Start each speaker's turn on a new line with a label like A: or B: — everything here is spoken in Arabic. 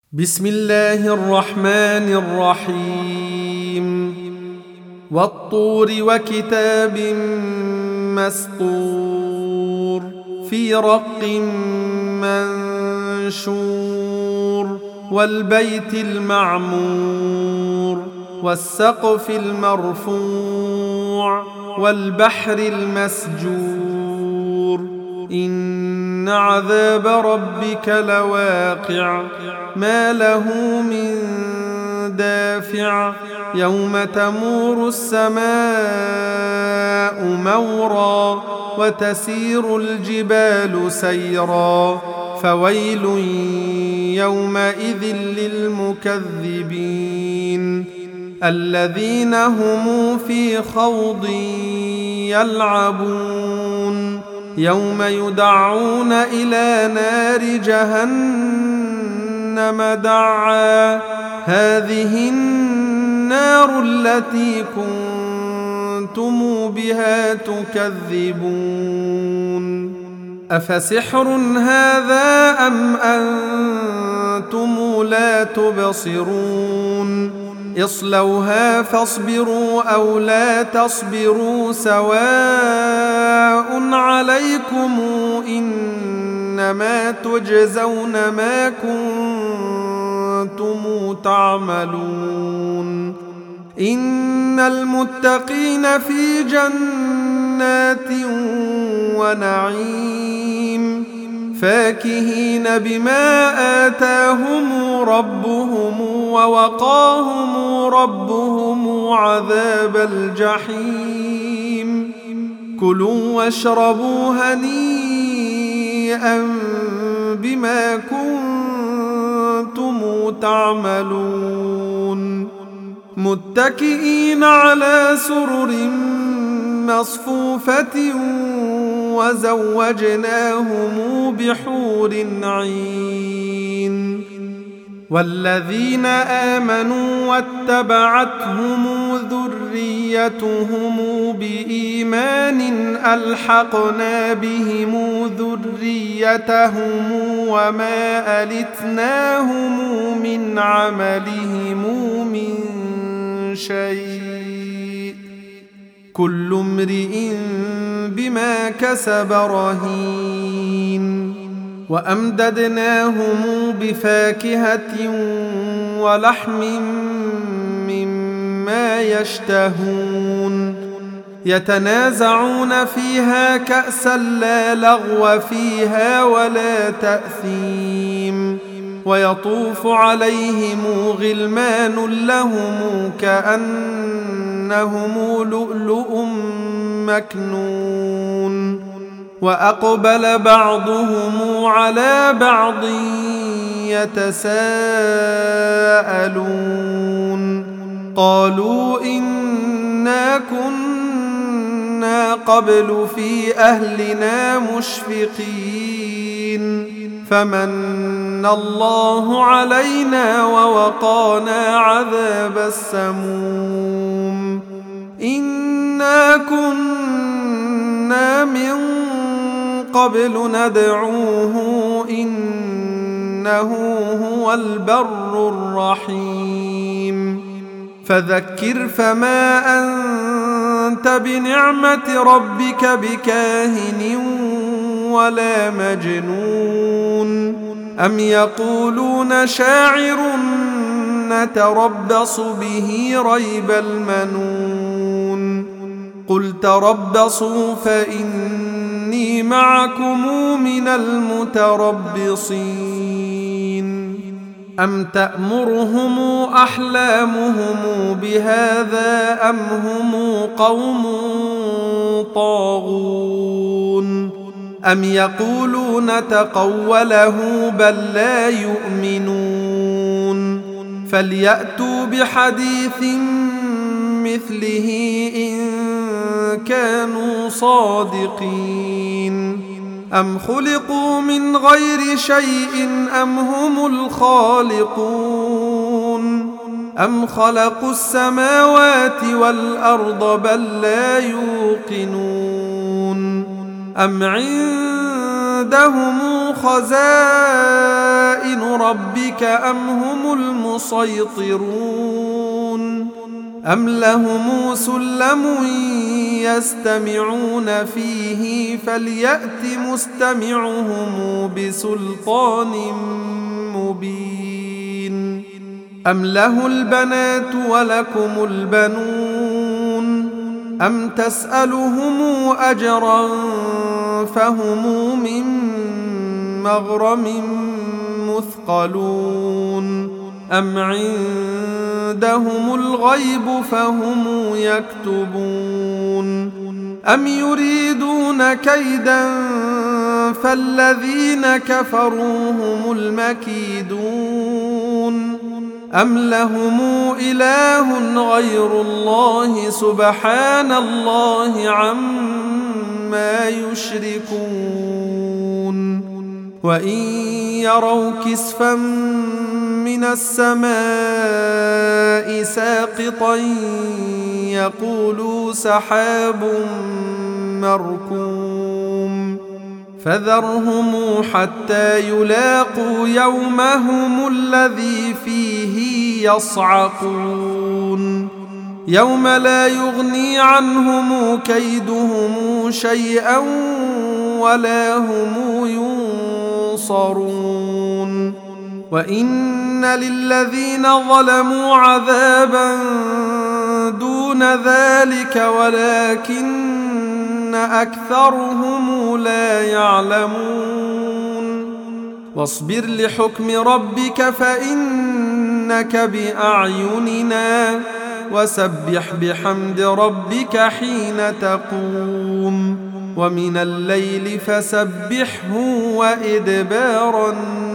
A: بسم الله الرحمن الرحيم والطور وكتاب مسطور في رق منشور والبيت المعمور والسقف المرفوع والبحر المسجور إن عذاب ربك لواقع ما له من دافع يوم تمور السماء مورا وتسير الجبال سيرا فويل يومئذ للمكذبين الذين هم في خوض يلعبون يوم يدعون إلى نار جهنم دعا هذه النار التي كنتم بها تكذبون أفسحر هذا أم أنتم لا تبصرون اصلوها فاصبروا أو لا تصبروا سواء عليكم إنما تجزون ما كنتم تعملون إن المتقين في جنات ونعيم فاكهين بما آتاهم ربهم ووقاهم ربهم عذاب الجحيم كلوا واشربوا هنيئا بما كنتم تعملون متكئين على سرر مصفوفة وزوجناهم بحور عين والذين آمنوا واتبعتهم ذريتهم بإيمان ألحقنا بهم ذريتهم وما ألتناهم من عملهم من شيء كل امرئ بما كسب رهين وأمددناهم بفاكهة ولحم مما يشتهون يتنازعون فيها كأسا لا لغو فيها ولا تأثيم ويطوف عليهم غلمان لهم كأنهم لؤلؤ مكنون وأقبل بعضهم على بعض يتساءلون قالوا إنا كنا قبل في أهلنا مشفقين فمن الله علينا ووقانا عذاب السموم إنا كنا من قبل ندعوه إنه هو البر الرحيم فذكر فما أنت بنعمة ربك بكاهن ولا مجنون أم يقولون شاعر نتربص به ريب المنون قل تربصوا فإني معكم من المتربصين أم تأمرهم أحلامهم بهذا أم هم قوم طاغون أم يقولون تقوله بل لا يؤمنون فليأتوا بحديث مثله إن كانوا صادقين أم خلقوا من غير شيء أم هم الخالقون أم خلقوا السماوات والأرض بل لا يوقنون أم عندهم خزائن ربك أم هم المسيطرون أم لهم سلم يستمعون فيه فليأت مستمعهم بسلطان مبين أم له البنات ولكم البنون أم تسألهم أجرا فهم من مغرم مثقلون أم عندهم الغيب فهم يكتبون أم يريدون كيدا فالذين كفروا هم المكيدون أم لهم إله غير الله سبحان الله عما يشركون وإن يروا كسفا من السماء ساقطا يقولوا سحاب مركوم فذرهم حتى يلاقوا يومهم الذي فيه يصعقون يوم لا يغني عنهم كيدهم شيئا ولا هم ينصرون وإن للذين ظلموا عذابا دون ذلك ولكن أكثرهم لا يعلمون واصبر لحكم ربك فإنك بأعيننا وسبح بحمد ربك حين تقوم ومن الليل فسبحه وإدبار النجوم